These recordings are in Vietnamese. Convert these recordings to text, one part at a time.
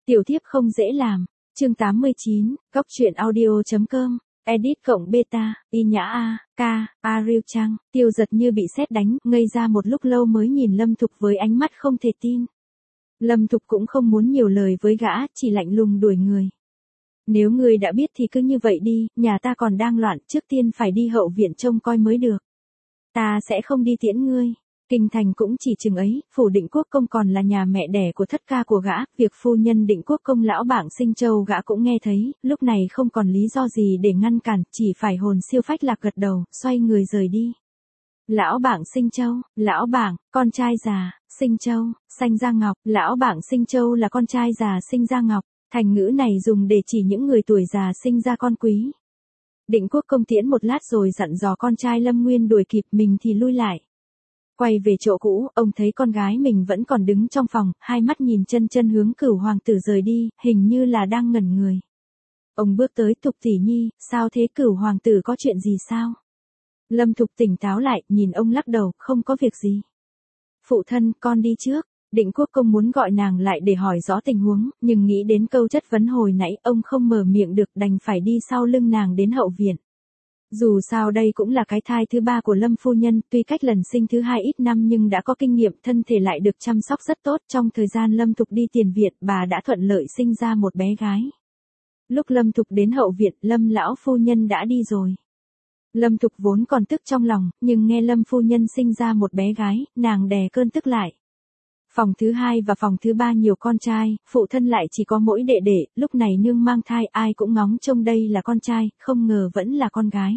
Tiểu thiếp không dễ làm. Chương 89, Góc truyện audio.com. Edit cộng beta, Y Nhã A, K, Ariel Trang. Tiêu Giật như bị sét đánh, ngây ra một lúc lâu mới nhìn Lâm Thục với ánh mắt không thể tin. Lâm Thục cũng không muốn nhiều lời với gã, chỉ lạnh lùng đuổi người. Nếu ngươi đã biết thì cứ như vậy đi, nhà ta còn đang loạn, trước tiên phải đi hậu viện trông coi mới được. Ta sẽ không đi tiễn ngươi. Kinh thành cũng chỉ chừng ấy, phủ Định Quốc công còn là nhà mẹ đẻ của thất ca của gã, việc phu nhân Định Quốc công lão bảng Sinh Châu gã cũng nghe thấy, lúc này không còn lý do gì để ngăn cản, chỉ phải hồn siêu phách lạc gật đầu, xoay người rời đi. Lão bảng Sinh Châu, lão bảng, con trai già, Sinh Châu, sanh Gia Ngọc, lão bảng Sinh Châu là con trai già sinh Gia Ngọc, thành ngữ này dùng để chỉ những người tuổi già sinh ra con quý. Định Quốc công tiễn một lát rồi dặn dò con trai Lâm Nguyên đuổi kịp, mình thì lui lại. Quay về chỗ cũ, ông thấy con gái mình vẫn còn đứng trong phòng, hai mắt nhìn chân chân hướng Cửu hoàng tử rời đi, hình như là đang ngẩn người. Ông bước tới, Thục tỷ nhi, sao thế, Cửu hoàng tử có chuyện gì sao? Lâm Thục tỉnh táo lại, nhìn ông lắc đầu, không có việc gì. Phụ thân, con đi trước. Định Quốc công muốn gọi nàng lại để hỏi rõ tình huống, nhưng nghĩ đến câu chất vấn hồi nãy, ông không mở miệng được, đành phải đi sau lưng nàng đến hậu viện. Dù sao đây cũng là cái thai thứ ba của Lâm phu nhân, tuy cách lần sinh thứ hai ít năm nhưng đã có kinh nghiệm, thân thể lại được chăm sóc rất tốt. Trong thời gian Lâm Thục đi tiền viện, bà đã thuận lợi sinh ra một bé gái. Lúc Lâm Thục đến hậu viện, Lâm lão phu nhân đã đi rồi. Lâm Thục vốn còn tức trong lòng, nhưng nghe Lâm phu nhân sinh ra một bé gái, nàng đè cơn tức lại. Phòng thứ hai và phòng thứ ba nhiều con trai, phụ thân lại chỉ có mỗi đệ đệ, lúc này nương mang thai ai cũng ngóng trông đây là con trai, không ngờ vẫn là con gái.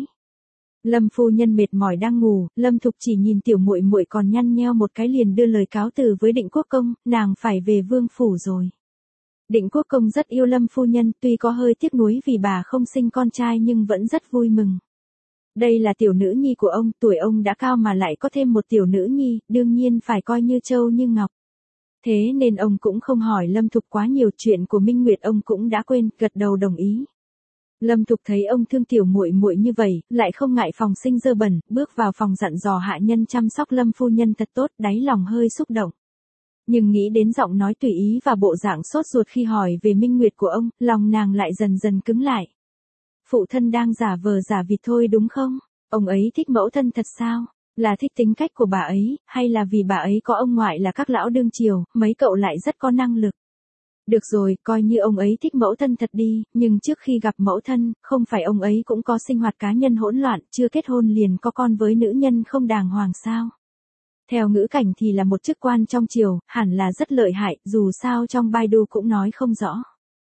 Lâm phu nhân mệt mỏi đang ngủ, Lâm Thục chỉ nhìn tiểu muội muội còn nhăn nheo một cái liền đưa lời cáo từ với Định Quốc công, nàng phải về vương phủ rồi. Định Quốc công rất yêu Lâm phu nhân, tuy có hơi tiếc nuối vì bà không sinh con trai nhưng vẫn rất vui mừng. Đây là tiểu nữ nhi của ông, tuổi ông đã cao mà lại có thêm một tiểu nữ nhi, đương nhiên phải coi như châu như ngọc. Thế nên ông cũng không hỏi Lâm Thục quá nhiều, chuyện của Minh Nguyệt ông cũng đã quên, gật đầu đồng ý. Lâm Thục thấy ông thương tiểu muội muội như vậy, lại không ngại phòng sinh dơ bẩn, bước vào phòng dặn dò hạ nhân chăm sóc Lâm phu nhân thật tốt, đáy lòng hơi xúc động. Nhưng nghĩ đến giọng nói tùy ý và bộ dạng sốt ruột khi hỏi về Minh Nguyệt của ông, lòng nàng lại dần dần cứng lại. Phụ thân đang giả vờ giả vịt thôi đúng không? Ông ấy thích mẫu thân thật sao? Là thích tính cách của bà ấy, hay là vì bà ấy có ông ngoại là các lão đương triều, mấy cậu lại rất có năng lực? Được rồi, coi như ông ấy thích mẫu thân thật đi, nhưng trước khi gặp mẫu thân, không phải ông ấy cũng có sinh hoạt cá nhân hỗn loạn, chưa kết hôn liền có con với nữ nhân không đàng hoàng sao? Theo ngữ cảnh thì là một chức quan trong triều, hẳn là rất lợi hại, dù sao trong Baidu cũng nói không rõ.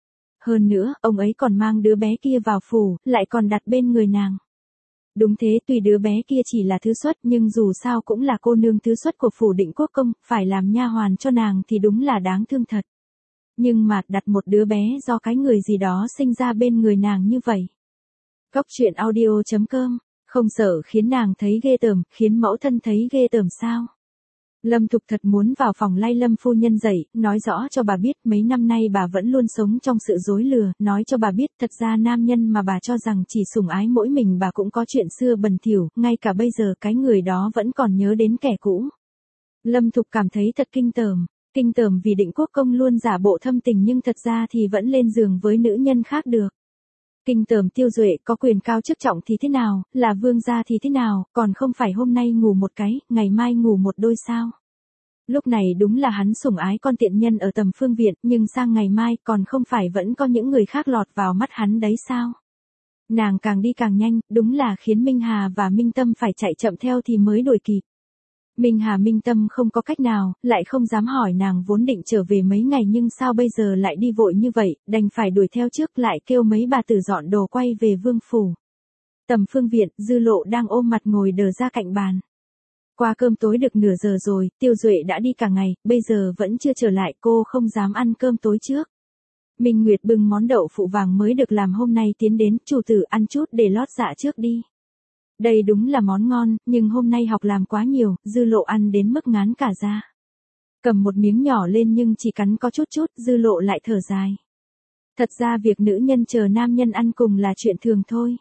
Hơn nữa, ông ấy còn mang đứa bé kia vào phủ, lại còn đặt bên người nàng. Đúng thế, tuy đứa bé kia chỉ là thứ xuất nhưng dù sao cũng là cô nương thứ xuất của phủ Định Quốc công, phải làm nha hoàn cho nàng thì đúng là đáng thương thật. Nhưng mà đặt một đứa bé do cái người gì đó sinh ra bên người nàng như vậy. Góc truyện audio.com, không sợ khiến nàng thấy ghê tởm, khiến mẫu thân thấy ghê tởm sao? Lâm Thục thật muốn vào phòng lay Lâm phu nhân dậy, nói rõ cho bà biết mấy năm nay bà vẫn luôn sống trong sự dối lừa, nói cho bà biết thật ra nam nhân mà bà cho rằng chỉ sủng ái mỗi mình bà cũng có chuyện xưa bẩn thỉu, ngay cả bây giờ cái người đó vẫn còn nhớ đến kẻ cũ. Lâm Thục cảm thấy thật kinh tởm vì Định Quốc công luôn giả bộ thâm tình nhưng thật ra thì vẫn lên giường với nữ nhân khác được. Kinh tởm Tiêu Duệ, có quyền cao chức trọng thì thế nào, là vương gia thì thế nào, còn không phải hôm nay ngủ một cái, ngày mai ngủ một đôi sao? Lúc này đúng là hắn sủng ái con tiện nhân ở tầm phương viện, nhưng sang ngày mai còn không phải vẫn có những người khác lọt vào mắt hắn đấy sao? Nàng càng đi càng nhanh, đúng là khiến Minh Hà và Minh Tâm phải chạy chậm theo thì mới đuổi kịp. Minh Hà Minh Tâm không có cách nào, lại không dám hỏi nàng vốn định trở về mấy ngày nhưng sao bây giờ lại đi vội như vậy, đành phải đuổi theo trước lại kêu mấy bà tử dọn đồ quay về vương phủ. Tầm phương viện, Dư Lộ đang ôm mặt ngồi đờ ra cạnh bàn. Qua cơm tối được nửa giờ rồi, Tiêu Duệ đã đi cả ngày, bây giờ vẫn chưa trở lại, cô không dám ăn cơm tối trước. Minh Nguyệt bưng món đậu phụ vàng mới được làm hôm nay tiến đến, chủ tử ăn chút để lót dạ trước đi. Đây đúng là món ngon, nhưng hôm nay học làm quá nhiều, Dư Lộ ăn đến mức ngán cả da. Cầm một miếng nhỏ lên nhưng chỉ cắn có chút, Dư Lộ lại thở dài. Thật ra việc nữ nhân chờ nam nhân ăn cùng là chuyện thường thôi.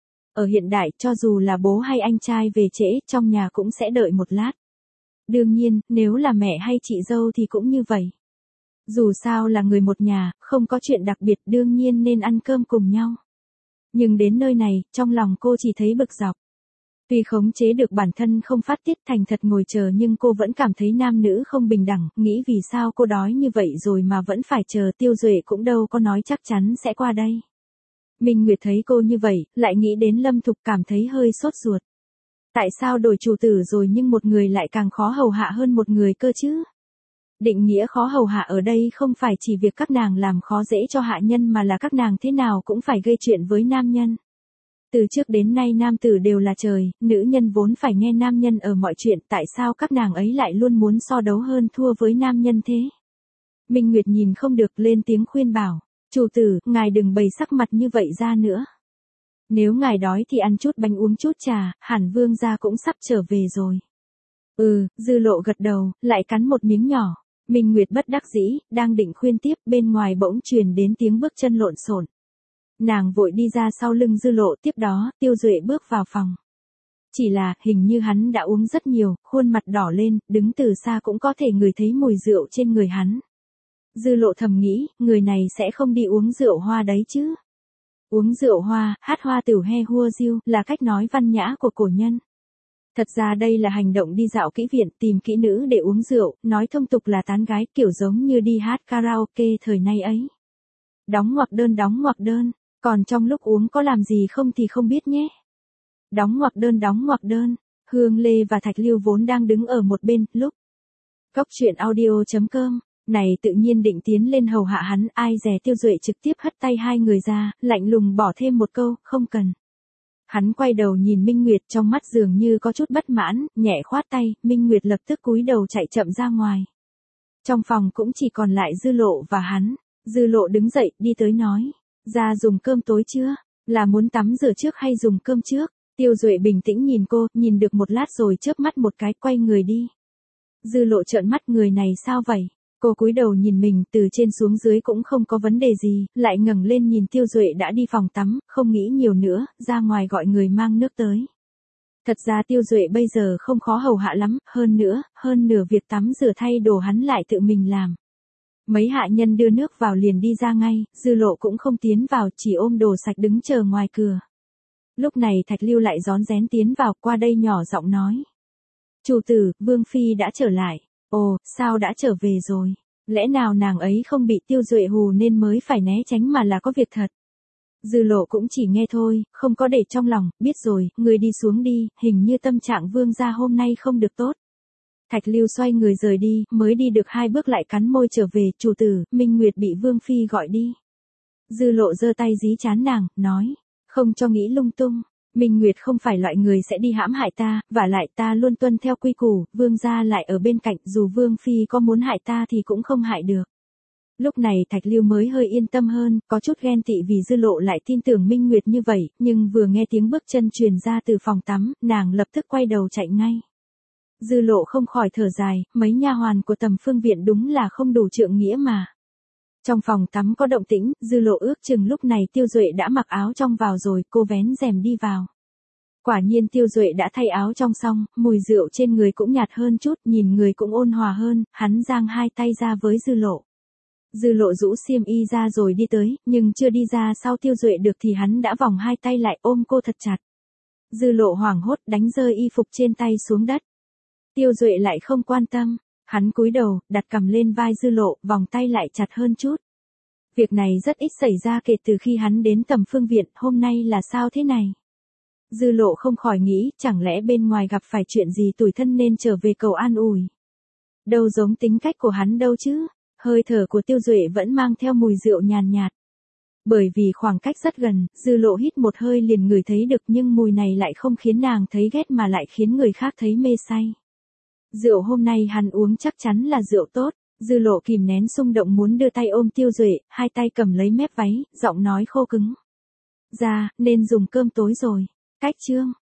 Ở hiện đại, cho dù là bố hay anh trai về trễ, trong nhà cũng sẽ đợi một lát. Đương nhiên, nếu là mẹ hay chị dâu thì cũng như vậy. Dù sao là người một nhà, không có chuyện đặc biệt đương nhiên nên ăn cơm cùng nhau. Nhưng đến nơi này, trong lòng cô chỉ thấy bực dọc. Tuy khống chế được bản thân không phát tiết thành thật ngồi chờ nhưng cô vẫn cảm thấy nam nữ không bình đẳng, nghĩ vì sao cô đói như vậy rồi mà vẫn phải chờ. Tiêu Duệ cũng đâu có nói chắc chắn sẽ qua đây. Minh Nguyệt thấy cô như vậy, lại nghĩ đến Lâm Thục cảm thấy hơi sốt ruột. Tại sao đổi chủ tử rồi nhưng một người lại càng khó hầu hạ hơn một người cơ chứ? Định nghĩa khó hầu hạ ở đây không phải chỉ việc các nàng làm khó dễ cho hạ nhân mà là các nàng thế nào cũng phải gây chuyện với nam nhân. Từ trước đến nay nam tử đều là trời, nữ nhân vốn phải nghe nam nhân ở mọi chuyện, tại sao các nàng ấy lại luôn muốn so đấu hơn thua với nam nhân thế? Minh Nguyệt nhìn không được lên tiếng khuyên bảo, chủ tử, ngài đừng bày sắc mặt như vậy ra nữa. Nếu ngài đói thì ăn chút bánh uống chút trà, hẳn vương gia cũng sắp trở về rồi. Dư Lộ gật đầu, lại cắn một miếng nhỏ. Minh Nguyệt bất đắc dĩ, đang định khuyên tiếp, bên ngoài bỗng truyền đến tiếng bước chân lộn xộn. Nàng vội đi ra sau lưng Dư Lộ, tiếp đó, Tiêu Duệ bước vào phòng. Chỉ là, hình như hắn đã uống rất nhiều, khuôn mặt đỏ lên, đứng từ xa cũng có thể ngửi thấy mùi rượu trên người hắn. Dư Lộ thầm nghĩ, người này sẽ không đi uống rượu hoa đấy chứ. Uống rượu hoa, hát hoa tửu he hua diêu, là cách nói văn nhã của cổ nhân. Thật ra đây là hành động đi dạo kỹ viện, tìm kỹ nữ để uống rượu, nói thông tục là tán gái, kiểu giống như đi hát karaoke thời nay ấy. Đóng ngoặc đơn, còn trong lúc uống có làm gì không thì không biết nhé. Đóng ngoặc đơn, Hương Lê và Thạch Lưu vốn đang đứng ở một bên, lúc Cốc truyện audio.com, này tự nhiên định tiến lên hầu hạ hắn, ai dè Tiêu Duệ trực tiếp hất tay hai người ra, lạnh lùng bỏ thêm một câu, không cần. Hắn quay đầu nhìn Minh Nguyệt, trong mắt dường như có chút bất mãn, nhẹ khoát tay, Minh Nguyệt lập tức cúi đầu chạy chậm ra ngoài. Trong phòng cũng chỉ còn lại Dư Lộ và hắn. Dư Lộ đứng dậy, đi tới nói, ra dùng cơm tối chưa? Là muốn tắm rửa trước hay dùng cơm trước? Tiêu Duệ bình tĩnh nhìn cô, nhìn được một lát rồi chớp mắt một cái, quay người đi. Dư Lộ trợn mắt, người này sao vậy? Cô cúi đầu nhìn mình, từ trên xuống dưới cũng không có vấn đề gì, lại ngẩng lên nhìn Tiêu Duệ đã đi phòng tắm, không nghĩ nhiều nữa, ra ngoài gọi người mang nước tới. Thật ra Tiêu Duệ bây giờ không khó hầu hạ lắm, hơn nửa việc tắm rửa thay đồ hắn lại tự mình làm. Mấy hạ nhân đưa nước vào liền đi ra ngay, Dư Lộ cũng không tiến vào, chỉ ôm đồ sạch đứng chờ ngoài cửa. Lúc này Thạch Lưu lại rón rén tiến vào, qua đây nhỏ giọng nói. Chủ tử, Vương Phi đã trở lại. Ồ, sao đã trở về rồi? Lẽ nào nàng ấy không bị Tiêu Duệ hù nên mới phải né tránh mà là có việc thật? Dư Lộ cũng chỉ nghe thôi, không có để trong lòng, biết rồi, người đi xuống đi, hình như tâm trạng vương gia hôm nay không được tốt. Thạch Lưu xoay người rời đi, mới đi được 2 bước lại cắn môi trở về, chủ tử, Minh Nguyệt bị Vương Phi gọi đi. Dư Lộ giơ tay dí trán nàng, nói, không cho nghĩ lung tung, Minh Nguyệt không phải loại người sẽ đi hãm hại ta, vả lại ta luôn tuân theo quy củ, vương gia lại ở bên cạnh, dù Vương Phi có muốn hại ta thì cũng không hại được. Lúc này Thạch Lưu mới hơi yên tâm hơn, có chút ghen tị vì Dư Lộ lại tin tưởng Minh Nguyệt như vậy, nhưng vừa nghe tiếng bước chân truyền ra từ phòng tắm, nàng lập tức quay đầu chạy ngay. Dư Lộ không khỏi thở dài, mấy nha hoàn của Tầm Phương viện đúng là không đủ trượng nghĩa mà. Trong phòng tắm có động tĩnh, Dư Lộ ước chừng lúc này Tiêu Duệ đã mặc áo trong vào rồi, cô vén rèm đi vào. Quả nhiên Tiêu Duệ đã thay áo trong xong, mùi rượu trên người cũng nhạt hơn chút, nhìn người cũng ôn hòa hơn, hắn giang hai tay ra với Dư Lộ. Dư Lộ rũ xiêm y ra rồi đi tới, nhưng chưa đi ra sau Tiêu Duệ được thì hắn đã vòng hai tay lại ôm cô thật chặt. Dư Lộ hoảng hốt đánh rơi y phục trên tay xuống đất. Tiêu Duệ lại không quan tâm, hắn cúi đầu, đặt cằm lên vai Dư Lộ, vòng tay lại chặt hơn chút. Việc này rất ít xảy ra kể từ khi hắn đến Tầm Phương viện, hôm nay là sao thế này? Dư Lộ không khỏi nghĩ, chẳng lẽ bên ngoài gặp phải chuyện gì tủi thân nên trở về cầu an ủi. Đâu giống tính cách của hắn đâu chứ, hơi thở của Tiêu Duệ vẫn mang theo mùi rượu nhàn nhạt. Bởi vì khoảng cách rất gần, Dư Lộ hít một hơi liền ngửi thấy được, nhưng mùi này lại không khiến nàng thấy ghét mà lại khiến người khác thấy mê say. Rượu hôm nay hắn uống chắc chắn là rượu tốt. Dư Lộ kìm nén xung động muốn đưa tay ôm Tiêu Duệ, hai tay cầm lấy mép váy, giọng nói khô cứng. Ra, nên dùng cơm tối rồi. Cách chương.